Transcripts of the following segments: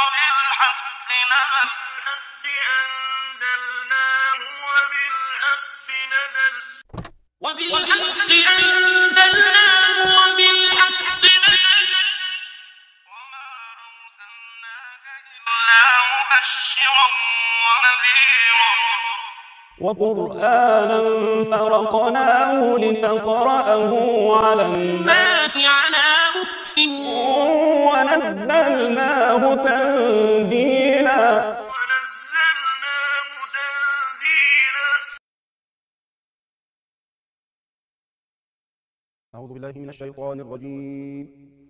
وبالحق أنزلناه وبالحق أنزلناه وبالحق نزل وما أرسلناك إلا مبشرا ونذيرا وقرآنا فرقناه لتقرأه على الناس على مكث ونزلناه تنزيلا. أعوذ بالله من الشيطان الرجيم.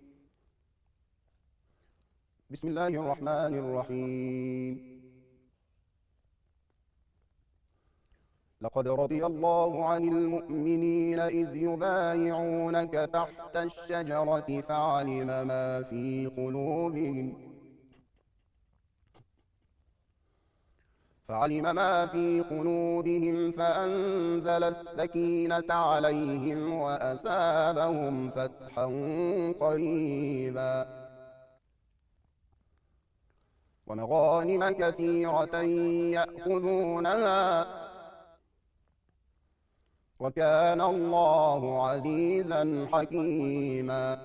بسم الله الرحمن الرحيم. لقد رضي الله عن المؤمنين إذ يبايعونك تحت الشجرة فعلم ما في قلوبهم فأنزل السكينة عليهم وأثابهم فتحا قريبا ومغانم كثيرة يأخذونها وكان الله عزيزا حكيما.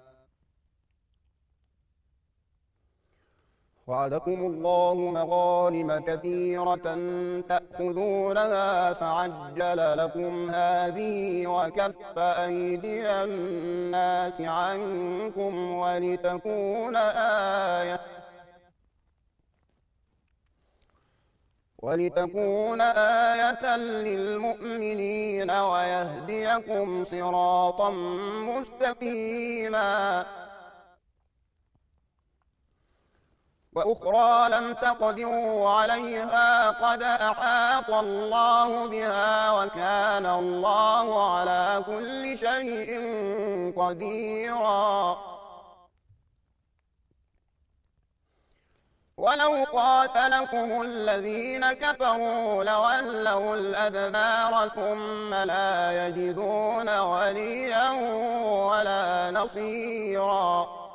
وعدكم الله مغانم كثيرة تأخذونها فعجل لكم هذه وكف أيدي الناس عنكم ولتكون آية للمؤمنين ويهديكم صراطا مستقيما. وأخرى لم تقدروا عليها قد أحاط الله بها وكان الله على كل شيء قديرا. ولو قاتلكم الذين كفروا لولوا الأدبار ثم لا يجدون وليا ولا نصيرا.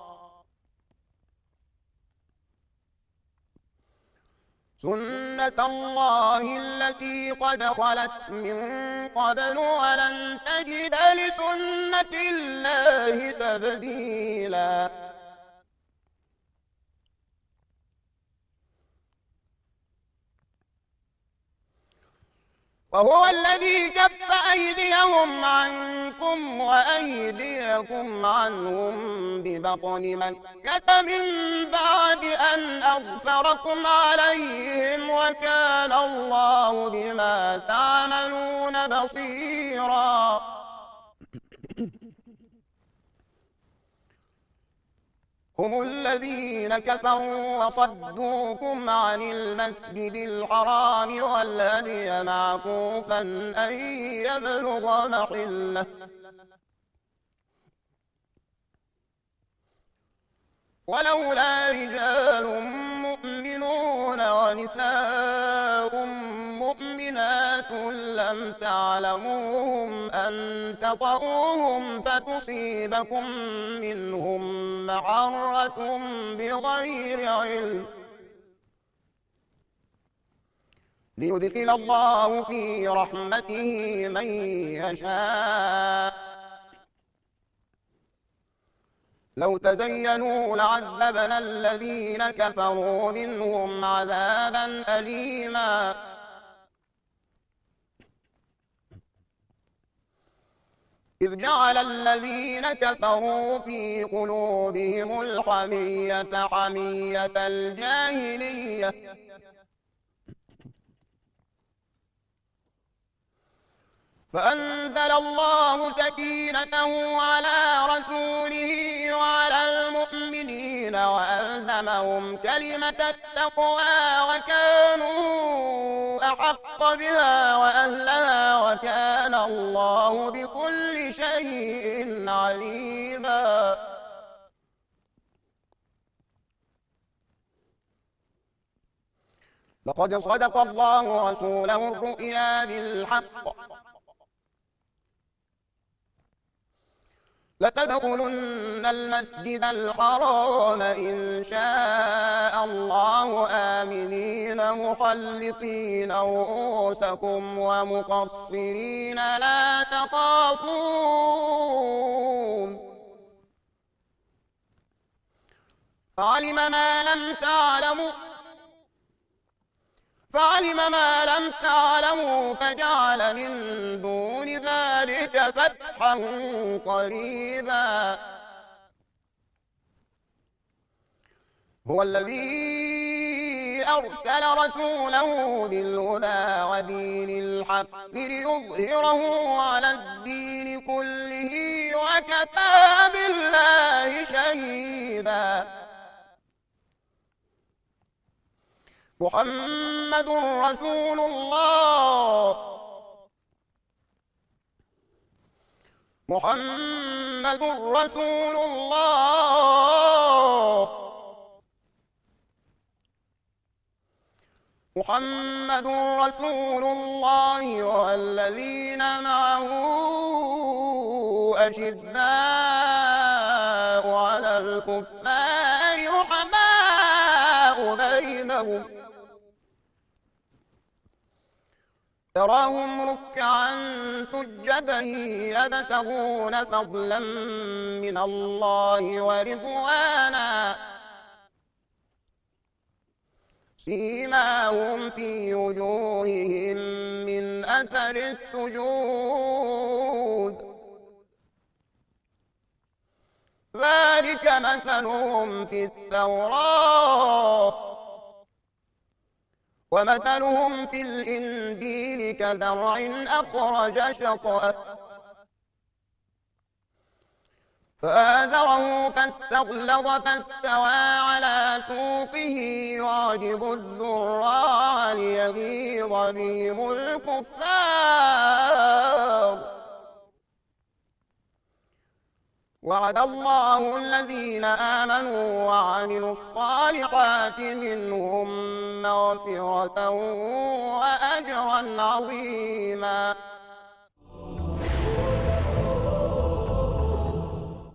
سنة الله التي قد خلت من قبل ولن تجد لسنة الله تبديلا. وهو الذي كف أيديهم عنكم وأيديكم عنهم ببطن مكة من بعد أن أظفركم عليهم وكان الله بما تعملون بصيرا. هم الذين كفروا وصدوكم عن المسجد الحرام والهدي معكوفا أن يبلغ محله ولولا رجال مؤمنون ونساء مؤمنات لم تعلموهم أن تطؤوهم فتصيبكم منهم معرة بغير علم ليدخل الله في رحمته من يشاء. لو تزينوا لعذبنا الذين كفروا منهم عذابا أليما. إذ جعل الذين كفروا في قلوبهم الحمية حمية الجاهلية فأنزل الله سكينته على رسوله وعلى المؤمنين وألزمهم كلمة التقوى وكانوا أحق بها وأهلها وكان الله بكل شيء عليما. لقد صدق الله رسوله الرؤيا بالحق لتدخلن المسجد الحرام إن شاء الله آمنين محلقين رؤوسكم ومقصرين لا تخافون فعلم ما لم تعلموا فجعل من دون ذلك فتحا قريبا هو الذي أرسل رسوله بالهدى ودين الحق ليظهره على الدين كله وكفى بالله شهيدا محمد رسول الله محمد رسول الله محمد رسول الله والذين معه أشداء على الكفار رحماء بينهم تراهم ركعا سجدا يبتغون فضلا من الله ورضوانا سيماهم في وجوههم من أثر السجود ذلك مثلهم في التوراة ومثلهم في الإنجيل كزرع أخرج شطأه فآزره فاستغلظ فاستوى على سوقه يعجب الزراع ليغيظ بهم الكفار وعد الله الذين آمنوا وعملوا الصالحات منهم مغفرة وأجرا عظيما